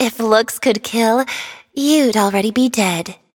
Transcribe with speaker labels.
Speaker 1: If looks could kill, you'd already be dead.